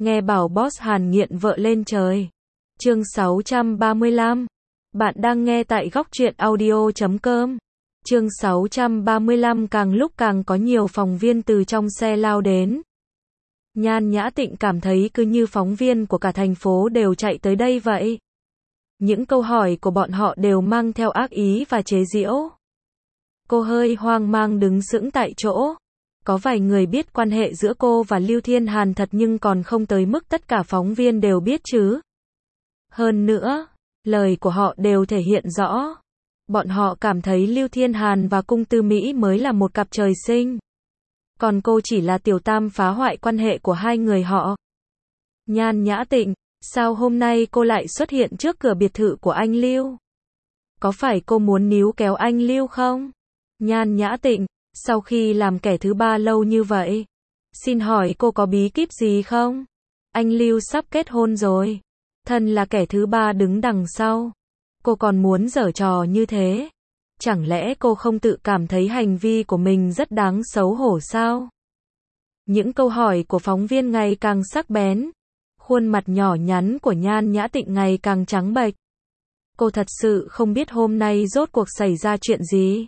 Nghe bảo boss Hàn nghiện vợ lên trời. Chương 635. Bạn đang nghe tại góc truyện audio.com. Chương 635. Càng lúc càng có nhiều phóng viên từ trong xe lao đến. Nhan Nhã Tịnh cảm thấy cứ như phóng viên của cả thành phố đều chạy tới đây vậy. Những câu hỏi của bọn họ đều mang theo ác ý và chế giễu. Cô hơi hoang mang đứng sững tại chỗ. Có vài người biết quan hệ giữa cô và Lưu Thiên Hàn thật nhưng còn không tới mức tất cả phóng viên đều biết chứ. Hơn nữa, lời của họ đều thể hiện rõ. Bọn họ cảm thấy Lưu Thiên Hàn và Cung Tư Mỹ mới là một cặp trời sinh. Còn cô chỉ là tiểu tam phá hoại quan hệ của hai người họ. Nhan Nhã Tịnh, sao hôm nay cô lại xuất hiện trước cửa biệt thự của anh Lưu? Có phải cô muốn níu kéo anh Lưu không? Nhan Nhã Tịnh, sau khi làm kẻ thứ ba lâu như vậy, xin hỏi cô có bí kíp gì không? Anh Lưu sắp kết hôn rồi. Thân là kẻ thứ ba đứng đằng sau. Cô còn muốn giở trò như thế? Chẳng lẽ cô không tự cảm thấy hành vi của mình rất đáng xấu hổ sao? Những câu hỏi của phóng viên ngày càng sắc bén. Khuôn mặt nhỏ nhắn của Nhan Nhã Tịnh ngày càng trắng bệch. Cô thật sự không biết hôm nay rốt cuộc xảy ra chuyện gì.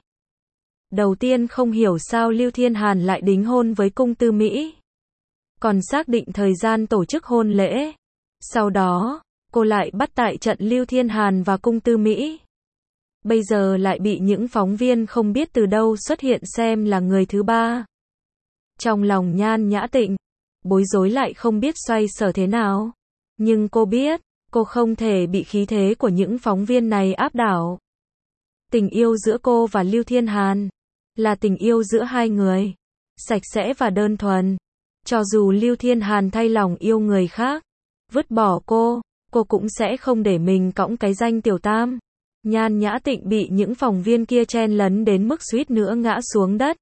Đầu tiên không hiểu sao Lưu Thiên Hàn lại đính hôn với Cung Tư Mỹ. Còn xác định thời gian tổ chức hôn lễ. Sau đó, cô lại bắt tại trận Lưu Thiên Hàn và Cung Tư Mỹ. Bây giờ lại bị những phóng viên không biết từ đâu xuất hiện xem là người thứ ba. Trong lòng Nhan Nhã Tịnh, bối rối lại không biết xoay sở thế nào. Nhưng cô biết, cô không thể bị khí thế của những phóng viên này áp đảo. Tình yêu giữa cô và Lưu Thiên Hàn là tình yêu giữa hai người, sạch sẽ và đơn thuần. Cho dù Lưu Thiên Hàn thay lòng yêu người khác, vứt bỏ cô cũng sẽ không để mình cõng cái danh tiểu tam. Nhan Nhã Tịnh bị những phóng viên kia chen lấn đến mức suýt nữa ngã xuống đất.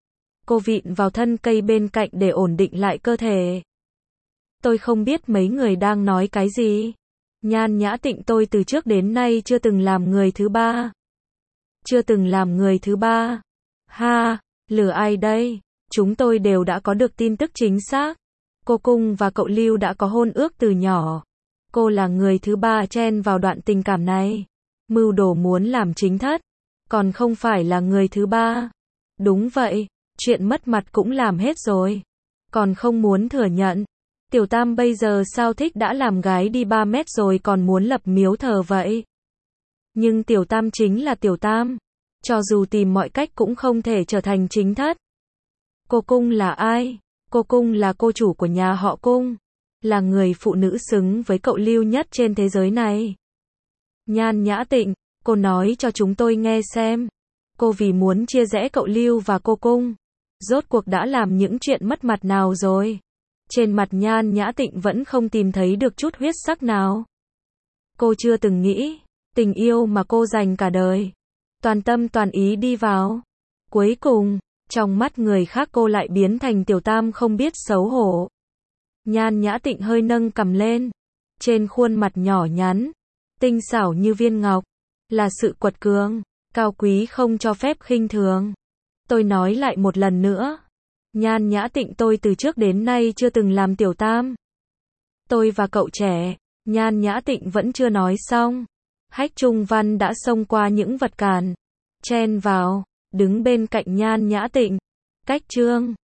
Cô vịn vào thân cây bên cạnh để ổn định lại cơ thể. Tôi không biết mấy người đang nói cái gì. Nhan Nhã Tịnh, tôi từ trước đến nay chưa từng làm người thứ ba. Chưa từng làm người thứ ba. Ha, lừa ai đây? Chúng tôi đều đã có được tin tức chính xác. Cô Cung và cậu Lưu đã có hôn ước từ nhỏ. Cô là người thứ ba chen vào đoạn tình cảm này. Mưu đồ muốn làm chính thất. Còn không phải là người thứ ba. Đúng vậy, chuyện mất mặt cũng làm hết rồi. Còn không muốn thừa nhận. Tiểu tam bây giờ sao thích đã làm gái đi 3 mét rồi còn muốn lập miếu thờ vậy. Nhưng tiểu tam chính là tiểu tam. Cho dù tìm mọi cách cũng không thể trở thành chính thất. Cô Cung là ai? Cô Cung là cô chủ của nhà họ Cung. Là người phụ nữ xứng với cậu Lưu nhất trên thế giới này. Nhan Nhã Tịnh, cô nói cho chúng tôi nghe xem. Cô vì muốn chia rẽ cậu Lưu và cô Cung, rốt cuộc đã làm những chuyện mất mặt nào rồi? Trên mặt Nhan Nhã Tịnh vẫn không tìm thấy được chút huyết sắc nào. Cô chưa từng nghĩ, tình yêu mà cô dành cả đời, toàn tâm toàn ý đi vào. Cuối cùng, trong mắt người khác cô lại biến thành tiểu tam không biết xấu hổ. Nhan Nhã Tịnh hơi nâng cằm lên. Trên khuôn mặt nhỏ nhắn, tinh xảo như viên ngọc, là sự quật cường, cao quý không cho phép khinh thường. Tôi nói lại một lần nữa. Nhan Nhã Tịnh, tôi từ trước đến nay chưa từng làm tiểu tam. Tôi và cậu trẻ. Nhan Nhã Tịnh vẫn chưa nói xong. Hách Trung Văn đã xông qua những vật cản, chen vào, đứng bên cạnh Nhan Nhã Tịnh. Cách Trương,